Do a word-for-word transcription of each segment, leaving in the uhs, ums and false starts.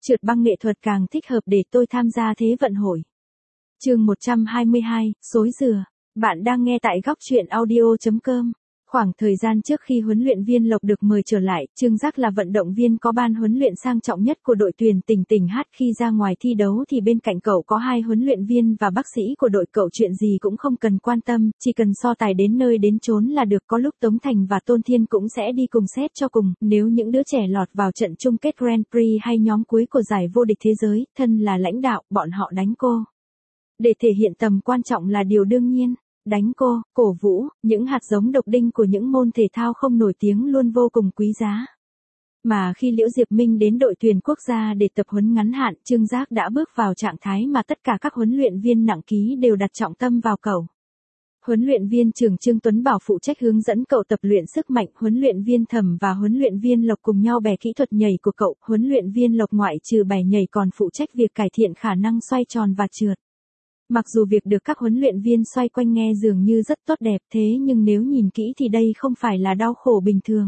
Trượt băng nghệ thuật càng thích hợp để tôi tham gia Thế vận hội. Chương một trăm hai mươi hai, xối dừa. Bạn đang nghe tại góc truyện audio chấm com. Khoảng thời gian trước khi huấn luyện viên Lộc được mời trở lại, Trương Giác là vận động viên có ban huấn luyện sang trọng nhất của đội tuyển tỉnh tỉnh hát. Khi ra ngoài thi đấu thì bên cạnh cậu có hai huấn luyện viên và bác sĩ của đội, cậu chuyện gì cũng không cần quan tâm, chỉ cần so tài đến nơi đến chốn là được. Có lúc Tống Thành và Tôn Thiên cũng sẽ đi cùng xét cho cùng, nếu những đứa trẻ lọt vào trận chung kết Grand Prix hay nhóm cuối của giải vô địch thế giới, thân là lãnh đạo, bọn họ đánh cô. Để thể hiện tầm quan trọng là điều đương nhiên. Đánh cô, cổ vũ, những hạt giống độc đinh của những môn thể thao không nổi tiếng luôn vô cùng quý giá. Mà khi Liễu Diệp Minh đến đội tuyển quốc gia để tập huấn ngắn hạn, Trương Giác đã bước vào trạng thái mà tất cả các huấn luyện viên nặng ký đều đặt trọng tâm vào cậu. Huấn luyện viên trưởng Trương Tuấn Bảo phụ trách hướng dẫn cậu tập luyện sức mạnh, huấn luyện viên Thẩm và huấn luyện viên Lộc cùng nhau bè kỹ thuật nhảy của cậu, huấn luyện viên Lộc ngoại trừ bè nhảy còn phụ trách việc cải thiện khả năng xoay tròn và trượt. Mặc dù việc được các huấn luyện viên xoay quanh nghe dường như rất tốt đẹp, thế nhưng nếu nhìn kỹ thì đây không phải là đau khổ bình thường.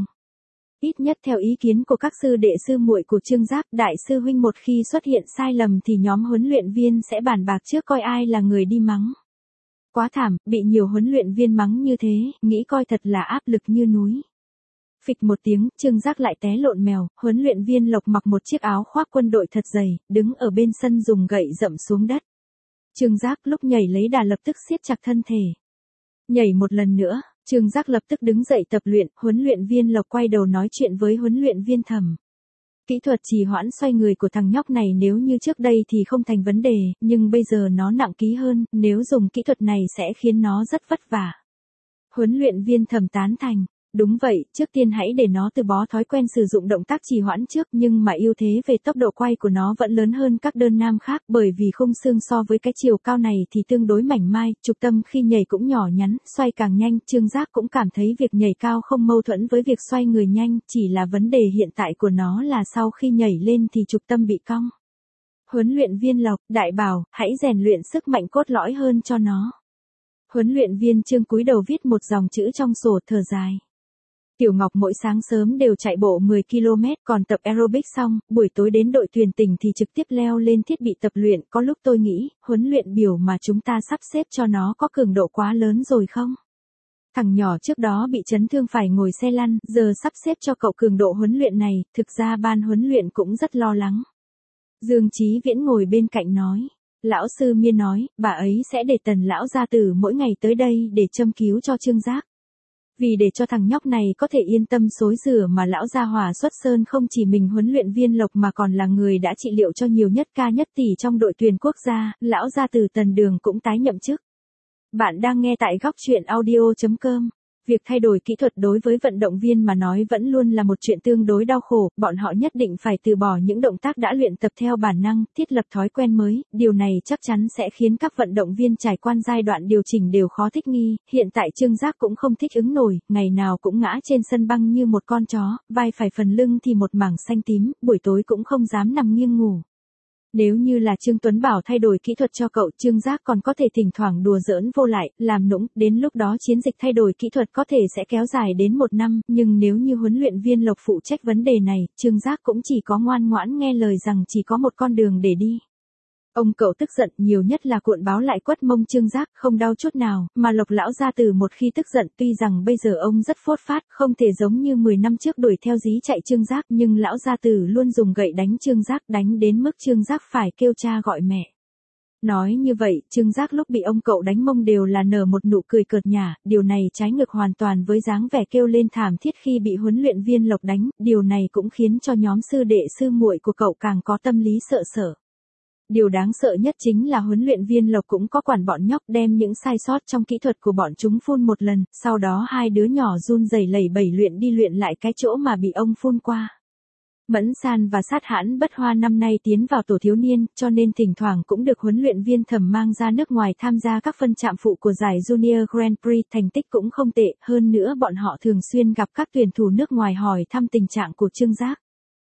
Ít nhất theo ý kiến của các sư đệ sư muội của Trương Giác, đại sư huynh, một khi xuất hiện sai lầm thì nhóm huấn luyện viên sẽ bàn bạc trước coi ai là người đi mắng. Quá thảm, bị nhiều huấn luyện viên mắng như thế, nghĩ coi thật là áp lực như núi. Phịch một tiếng, Trương Giác lại té lộn mèo, huấn luyện viên Lộc mặc một chiếc áo khoác quân đội thật dày, đứng ở bên sân dùng gậy dậm xuống đất. Trương Giác lúc nhảy lấy đà lập tức siết chặt thân thể. Nhảy một lần nữa, Trương Giác lập tức đứng dậy tập luyện, huấn luyện viên Lộc quay đầu nói chuyện với huấn luyện viên Thẩm. Kỹ thuật trì hoãn xoay người của thằng nhóc này nếu như trước đây thì không thành vấn đề, nhưng bây giờ nó nặng ký hơn, nếu dùng kỹ thuật này sẽ khiến nó rất vất vả. Huấn luyện viên Thẩm tán thành. Đúng vậy, trước tiên hãy để nó từ bó thói quen sử dụng động tác trì hoãn trước, nhưng mà ưu thế về tốc độ quay của nó vẫn lớn hơn các đơn nam khác, bởi vì khung xương so với cái chiều cao này thì tương đối mảnh mai, trục tâm khi nhảy cũng nhỏ nhắn, xoay càng nhanh. Trương Giác cũng cảm thấy việc nhảy cao không mâu thuẫn với việc xoay người nhanh, chỉ là vấn đề hiện tại của nó là sau khi nhảy lên thì trục tâm bị cong. Huấn luyện viên Lộc, đại bảo, hãy rèn luyện sức mạnh cốt lõi hơn cho nó. Huấn luyện viên Trương cúi đầu viết một dòng chữ trong sổ, thở dài. Tiểu Ngọc mỗi sáng sớm đều chạy bộ mười ki lô mét, còn tập aerobic xong, buổi tối đến đội tuyển tỉnh thì trực tiếp leo lên thiết bị tập luyện. Có lúc tôi nghĩ, huấn luyện biểu mà chúng ta sắp xếp cho nó có cường độ quá lớn rồi không? Thằng nhỏ trước đó bị chấn thương phải ngồi xe lăn, giờ sắp xếp cho cậu cường độ huấn luyện này, thực ra ban huấn luyện cũng rất lo lắng. Dương Chí Viễn ngồi bên cạnh nói. Lão sư Miên nói, bà ấy sẽ để Tần lão gia tử mỗi ngày tới đây để châm cứu cho Trương Giác. Vì để cho thằng nhóc này có thể yên tâm xối rửa mà lão gia Hòa xuất sơn không chỉ mình huấn luyện viên Lộc mà còn là người đã trị liệu cho nhiều nhất ca nhất tỷ trong đội tuyển quốc gia, lão gia tử Tần Đường cũng tái nhậm chức. Bạn đang nghe tại góc truyện audio chấm com. Việc thay đổi kỹ thuật đối với vận động viên mà nói vẫn luôn là một chuyện tương đối đau khổ, bọn họ nhất định phải từ bỏ những động tác đã luyện tập theo bản năng, thiết lập thói quen mới, điều này chắc chắn sẽ khiến các vận động viên trải qua giai đoạn điều chỉnh đều khó thích nghi. Hiện tại Trương Giác cũng không thích ứng nổi, ngày nào cũng ngã trên sân băng như một con chó, vai phải phần lưng thì một mảng xanh tím, buổi tối cũng không dám nằm nghiêng ngủ. Nếu như là Trương Tuấn Bảo thay đổi kỹ thuật cho cậu, Trương Giác còn có thể thỉnh thoảng đùa giỡn vô lại, làm nũng, đến lúc đó chiến dịch thay đổi kỹ thuật có thể sẽ kéo dài đến một năm, nhưng nếu như huấn luyện viên Lộc phụ trách vấn đề này, Trương Giác cũng chỉ có ngoan ngoãn nghe lời rằng chỉ có một con đường để đi. Ông cậu tức giận, nhiều nhất là cuộn báo lại quất mông Trương Giác, không đau chút nào, mà Lộc lão gia tử một khi tức giận, tuy rằng bây giờ ông rất phốt phát, không thể giống như mười năm trước đuổi theo dí chạy Trương Giác, nhưng lão gia tử luôn dùng gậy đánh Trương Giác, đánh đến mức Trương Giác phải kêu cha gọi mẹ. Nói như vậy, Trương Giác lúc bị ông cậu đánh mông đều là nở một nụ cười cợt nhả, điều này trái ngược hoàn toàn với dáng vẻ kêu lên thảm thiết khi bị huấn luyện viên Lộc đánh, điều này cũng khiến cho nhóm sư đệ sư muội của cậu càng có tâm lý sợ sợ. Điều đáng sợ nhất chính là huấn luyện viên Lộc cũng có quản bọn nhóc, đem những sai sót trong kỹ thuật của bọn chúng phun một lần, sau đó hai đứa nhỏ run rẩy lẩy bẩy luyện đi luyện lại cái chỗ mà bị ông phun qua. Mẫn San và Sát Hãn Bất Hoa năm nay tiến vào tổ thiếu niên, cho nên thỉnh thoảng cũng được huấn luyện viên Thẩm mang ra nước ngoài tham gia các phân trạm phụ của giải Junior Grand Prix, thành tích cũng không tệ, hơn nữa bọn họ thường xuyên gặp các tuyển thủ nước ngoài hỏi thăm tình trạng của Trương Giác.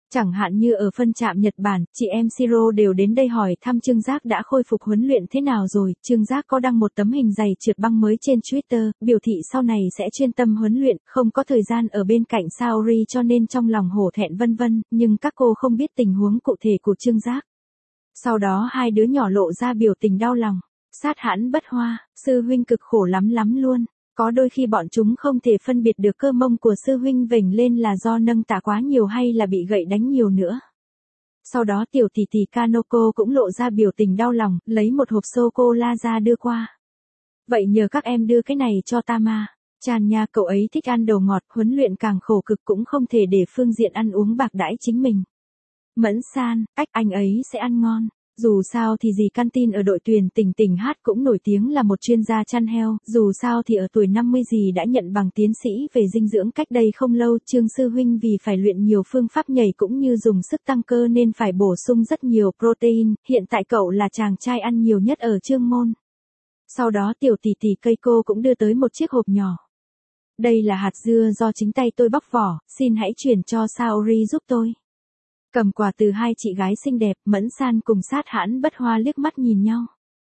Chẳng hạn như ở phân trạm Nhật Bản, chị em Siro đều đến đây hỏi thăm Trương Giác đã khôi phục huấn luyện thế nào rồi. Trương Giác có đăng một tấm hình giày trượt băng mới trên Twitter, biểu thị sau này sẽ chuyên tâm huấn luyện, không có thời gian ở bên cạnh Saori cho nên trong lòng hổ thẹn vân vân, nhưng các cô không biết tình huống cụ thể của Trương Giác. Sau đó hai đứa nhỏ lộ ra biểu tình đau lòng. Sát hãn bất hoa, sư huynh cực khổ lắm lắm luôn. Có đôi khi bọn chúng không thể phân biệt được cơ mông của sư huynh vểnh lên là do nâng tạ quá nhiều hay là bị gậy đánh nhiều nữa. Sau đó tiểu tỷ tỷ Kanoko cũng lộ ra biểu tình đau lòng, lấy một hộp sô-cô-la ra đưa qua. Vậy nhờ các em đưa cái này cho ta mà. Chan nha, cậu ấy thích ăn đồ ngọt, huấn luyện càng khổ cực cũng không thể để phương diện ăn uống bạc đãi chính mình. Mẫn san, ách anh ấy sẽ ăn ngon. Dù sao thì dì Canteen ở đội tuyển tỉnh tỉnh hát cũng nổi tiếng là một chuyên gia chăn heo, dù sao thì ở tuổi năm mươi dì đã nhận bằng tiến sĩ về dinh dưỡng cách đây không lâu. Trương sư huynh vì phải luyện nhiều phương pháp nhảy cũng như dùng sức tăng cơ nên phải bổ sung rất nhiều protein, hiện tại cậu là chàng trai ăn nhiều nhất ở Trương môn. Sau đó tiểu tỷ tỷ Keiko cũng đưa tới một chiếc hộp nhỏ. Đây là hạt dưa do chính tay tôi bóc vỏ, xin hãy chuyển cho Saori giúp tôi. Cầm quà từ hai chị gái xinh đẹp, Mẫn San cùng Sát hãn bất hoa liếc mắt nhìn nhau.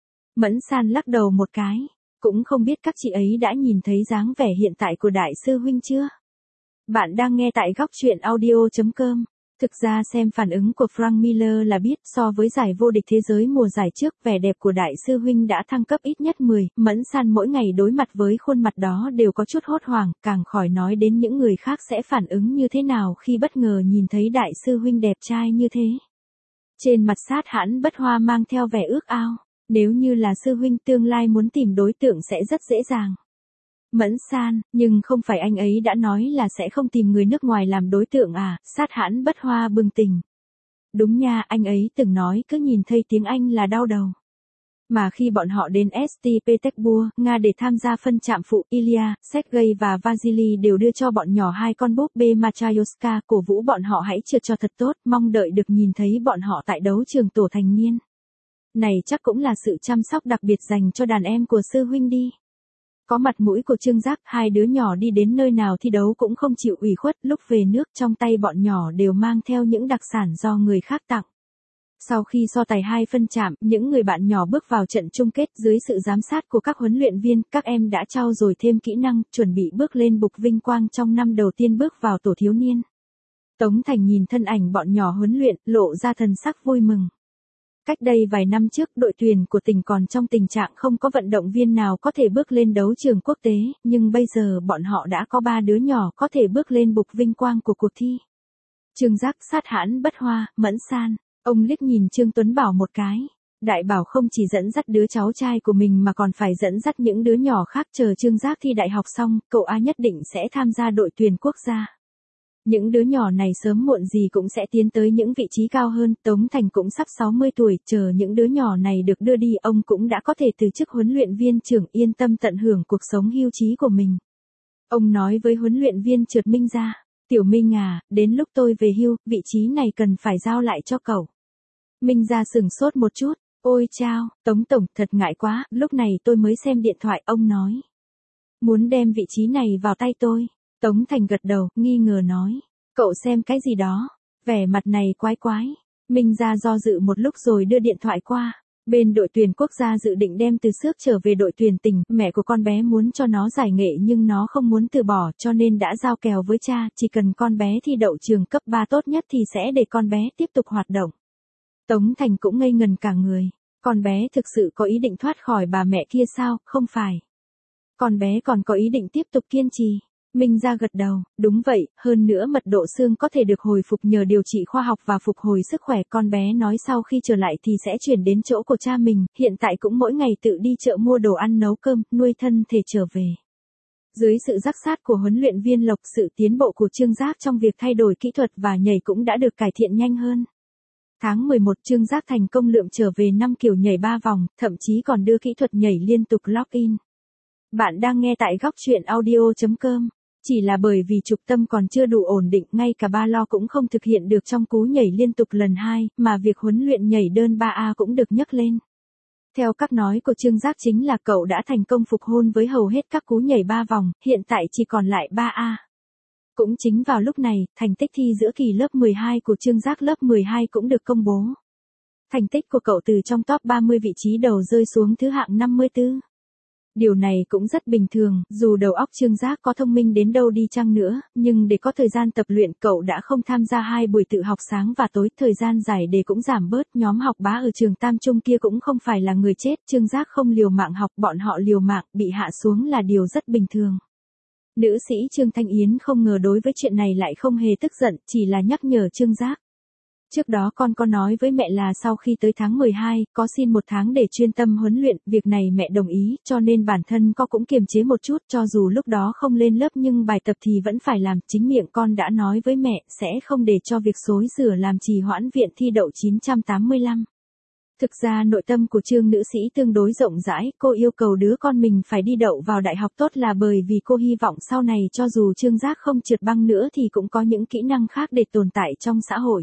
Mẫn San lắc đầu một cái, cũng không biết các chị ấy đã nhìn thấy dáng vẻ hiện tại của đại sư huynh chưa? Bạn đang nghe tại góc truyện audio chấm com. Thực ra xem phản ứng của Frank Miller là biết, so với giải vô địch thế giới mùa giải trước, vẻ đẹp của đại sư huynh đã thăng cấp ít nhất mười, Mẫn San mỗi ngày đối mặt với khuôn mặt đó đều có chút hốt hoảng, càng khỏi nói đến những người khác sẽ phản ứng như thế nào khi bất ngờ nhìn thấy đại sư huynh đẹp trai như thế. Trên mặt Sát hãn bất hoa mang theo vẻ ước ao, nếu như là sư huynh tương lai muốn tìm đối tượng sẽ rất dễ dàng. Mẫn San, nhưng không phải anh ấy đã nói là sẽ không tìm người nước ngoài làm đối tượng à? Sát hãn bất hoa bừng tỉnh. Đúng nha, anh ấy từng nói cứ nhìn thấy tiếng Anh là đau đầu. Mà khi bọn họ đến ét tê Petersburg, Nga để tham gia phân trạm phụ, Ilya, Sergei và Vasily đều đưa cho bọn nhỏ hai con búp bê Matryoshka, cổ vũ bọn họ hãy trượt cho thật tốt, mong đợi được nhìn thấy bọn họ tại đấu trường tổ thành niên. Này chắc cũng là sự chăm sóc đặc biệt dành cho đàn em của sư huynh đi. Có mặt mũi của Trương Giác, hai đứa nhỏ đi đến nơi nào thi đấu cũng không chịu ủy khuất, lúc về nước trong tay bọn nhỏ đều mang theo những đặc sản do người khác tặng. Sau khi so tài hai phân trạm, những người bạn nhỏ bước vào trận chung kết dưới sự giám sát của các huấn luyện viên, các em đã trau dồi thêm kỹ năng, chuẩn bị bước lên bục vinh quang trong năm đầu tiên bước vào tổ thiếu niên. Tống Thành nhìn thân ảnh bọn nhỏ huấn luyện, lộ ra thần sắc vui mừng. Cách đây vài năm trước, đội tuyển của tỉnh còn trong tình trạng không có vận động viên nào có thể bước lên đấu trường quốc tế, nhưng bây giờ bọn họ đã có ba đứa nhỏ có thể bước lên bục vinh quang của cuộc thi. Trương Giác, Sát hãn bất hoa, Mẫn San, ông liếc nhìn Trương Tuấn Bảo một cái. Đại bảo không chỉ dẫn dắt đứa cháu trai của mình mà còn phải dẫn dắt những đứa nhỏ khác. Chờ Trương Giác thi đại học xong, cậu A nhất định sẽ tham gia đội tuyển quốc gia. Những đứa nhỏ này sớm muộn gì cũng sẽ tiến tới những vị trí cao hơn. Tống Thành cũng sắp sáu mươi tuổi, chờ những đứa nhỏ này được đưa đi, ông cũng đã có thể từ chức huấn luyện viên trưởng, yên tâm tận hưởng cuộc sống hưu trí của mình. Ông nói với huấn luyện viên Trượt Minh Gia, Tiểu Minh à, đến lúc tôi về hưu, vị trí này cần phải giao lại cho cậu. Minh Gia sửng sốt một chút, ôi chao, Tống Tổng, thật ngại quá, lúc này tôi mới xem điện thoại, ông nói. Muốn đem vị trí này vào tay tôi. Tống Thành gật đầu, nghi ngờ nói. Cậu xem cái gì đó? Vẻ mặt này quái quái. Minh Gia do dự một lúc rồi đưa điện thoại qua. Bên đội tuyển quốc gia dự định đem Từ Xước trở về đội tuyển tỉnh. Mẹ của con bé muốn cho nó giải nghệ nhưng nó không muốn từ bỏ cho nên đã giao kèo với cha. Chỉ cần con bé thi đậu trường cấp ba tốt nhất thì sẽ để con bé tiếp tục hoạt động. Tống Thành cũng ngây ngần cả người. Con bé thực sự có ý định thoát khỏi bà mẹ kia sao? Không phải. Con bé còn có ý định tiếp tục kiên trì. Minh Gia gật đầu, đúng vậy, hơn nữa mật độ xương có thể được hồi phục nhờ điều trị khoa học và phục hồi sức khỏe. Con bé nói sau khi trở lại thì sẽ chuyển đến chỗ của cha mình, hiện tại cũng mỗi ngày tự đi chợ mua đồ ăn nấu cơm, nuôi thân thể trở về. Dưới sự giám sát của huấn luyện viên Lộc, sự tiến bộ của Trương Giác trong việc thay đổi kỹ thuật và nhảy cũng đã được cải thiện nhanh hơn. Tháng mười một, Trương Giác thành công lượm trở về năm kiểu nhảy ba vòng, thậm chí còn đưa kỹ thuật nhảy liên tục lock-in. Bạn đang nghe tại góc truyện audio chấm com. Chỉ là bởi vì trục tâm còn chưa đủ ổn định, ngay cả ba lo cũng không thực hiện được trong cú nhảy liên tục lần hai, mà việc huấn luyện nhảy đơn ba A cũng được nhắc lên. Theo các nói của Trương Giác chính là cậu đã thành công phục hôn với hầu hết các cú nhảy ba vòng, hiện tại chỉ còn lại ba A. Cũng chính vào lúc này, thành tích thi giữa kỳ lớp mười hai của Trương Giác lớp mười hai cũng được công bố. Thành tích của cậu từ trong top ba mươi vị trí đầu rơi xuống thứ hạng năm mươi tư. Điều này cũng rất bình thường, dù đầu óc Trương Giác có thông minh đến đâu đi chăng nữa, nhưng để có thời gian tập luyện cậu đã không tham gia hai buổi tự học sáng và tối, thời gian giải đề cũng giảm bớt, nhóm học bá ở trường Tam Trung kia cũng không phải là người chết, Trương Giác không liều mạng học, bọn họ liều mạng, bị hạ xuống là điều rất bình thường. Nữ sĩ Trương Thanh Yến không ngờ đối với chuyện này lại không hề tức giận, chỉ là nhắc nhở Trương Giác. Trước đó con có nói với mẹ là sau khi tới tháng mười hai, có xin một tháng để chuyên tâm huấn luyện, việc này mẹ đồng ý, cho nên bản thân con cũng kiềm chế một chút, cho dù lúc đó không lên lớp nhưng bài tập thì vẫn phải làm, chính miệng con đã nói với mẹ, sẽ không để cho việc xối rửa làm trì hoãn viện thi đậu chín trăm tám mươi lăm. Thực ra nội tâm của Trương nữ sĩ tương đối rộng rãi, cô yêu cầu đứa con mình phải đi đậu vào đại học tốt là bởi vì cô hy vọng sau này cho dù Trương Giác không trượt băng nữa thì cũng có những kỹ năng khác để tồn tại trong xã hội.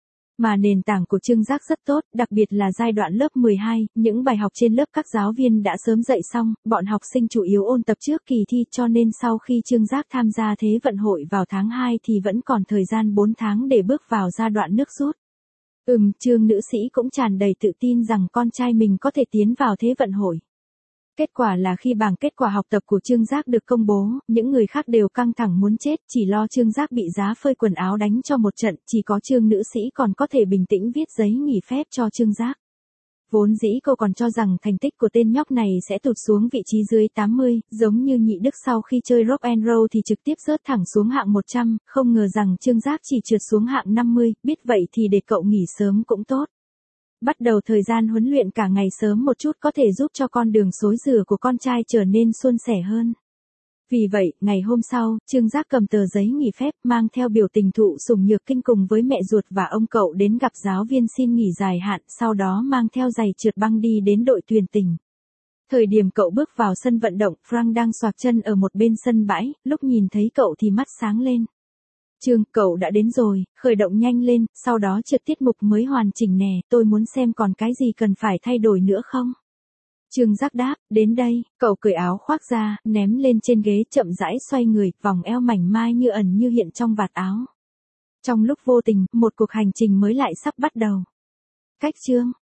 Mà nền tảng của Trương Giác rất tốt, đặc biệt là giai đoạn lớp mười hai, những bài học trên lớp các giáo viên đã sớm dạy xong, bọn học sinh chủ yếu ôn tập trước kỳ thi cho nên sau khi Trương Giác tham gia Thế vận hội vào tháng hai thì vẫn còn thời gian bốn tháng để bước vào giai đoạn nước rút. Ừm, Trương nữ sĩ cũng tràn đầy tự tin rằng con trai mình có thể tiến vào Thế vận hội. Kết quả là khi bảng kết quả học tập của Trương Giác được công bố, những người khác đều căng thẳng muốn chết, chỉ lo Trương Giác bị giá phơi quần áo đánh cho một trận, chỉ có Trương nữ sĩ còn có thể bình tĩnh viết giấy nghỉ phép cho Trương Giác. Vốn dĩ cô còn cho rằng thành tích của tên nhóc này sẽ tụt xuống vị trí dưới tám mươi, giống như Nhị Đức sau khi chơi rock and roll thì trực tiếp rớt thẳng xuống hạng một trăm, không ngờ rằng Trương Giác chỉ trượt xuống hạng năm mươi, biết vậy thì để cậu nghỉ sớm cũng tốt. Bắt đầu thời gian huấn luyện cả ngày sớm một chút có thể giúp cho con đường xối rửa của con trai trở nên suôn sẻ hơn. Vì vậy, ngày hôm sau, Trương Giác cầm tờ giấy nghỉ phép mang theo biểu tình thụ sủng nhược kinh cùng với mẹ ruột và ông cậu đến gặp giáo viên xin nghỉ dài hạn, sau đó mang theo giày trượt băng đi đến đội tuyển tỉnh. Thời điểm cậu bước vào sân vận động, Frank đang xoạc chân ở một bên sân bãi, lúc nhìn thấy cậu thì mắt sáng lên. Trương, cậu đã đến rồi, khởi động nhanh lên, sau đó trượt tiết mục mới hoàn chỉnh nè, tôi muốn xem còn cái gì cần phải thay đổi nữa không? Trương Giác đáp, đến đây, cậu cởi áo khoác ra, ném lên trên ghế chậm rãi xoay người, vòng eo mảnh mai như ẩn như hiện trong vạt áo. Trong lúc vô tình, một cuộc hành trình mới lại sắp bắt đầu. Cách Trương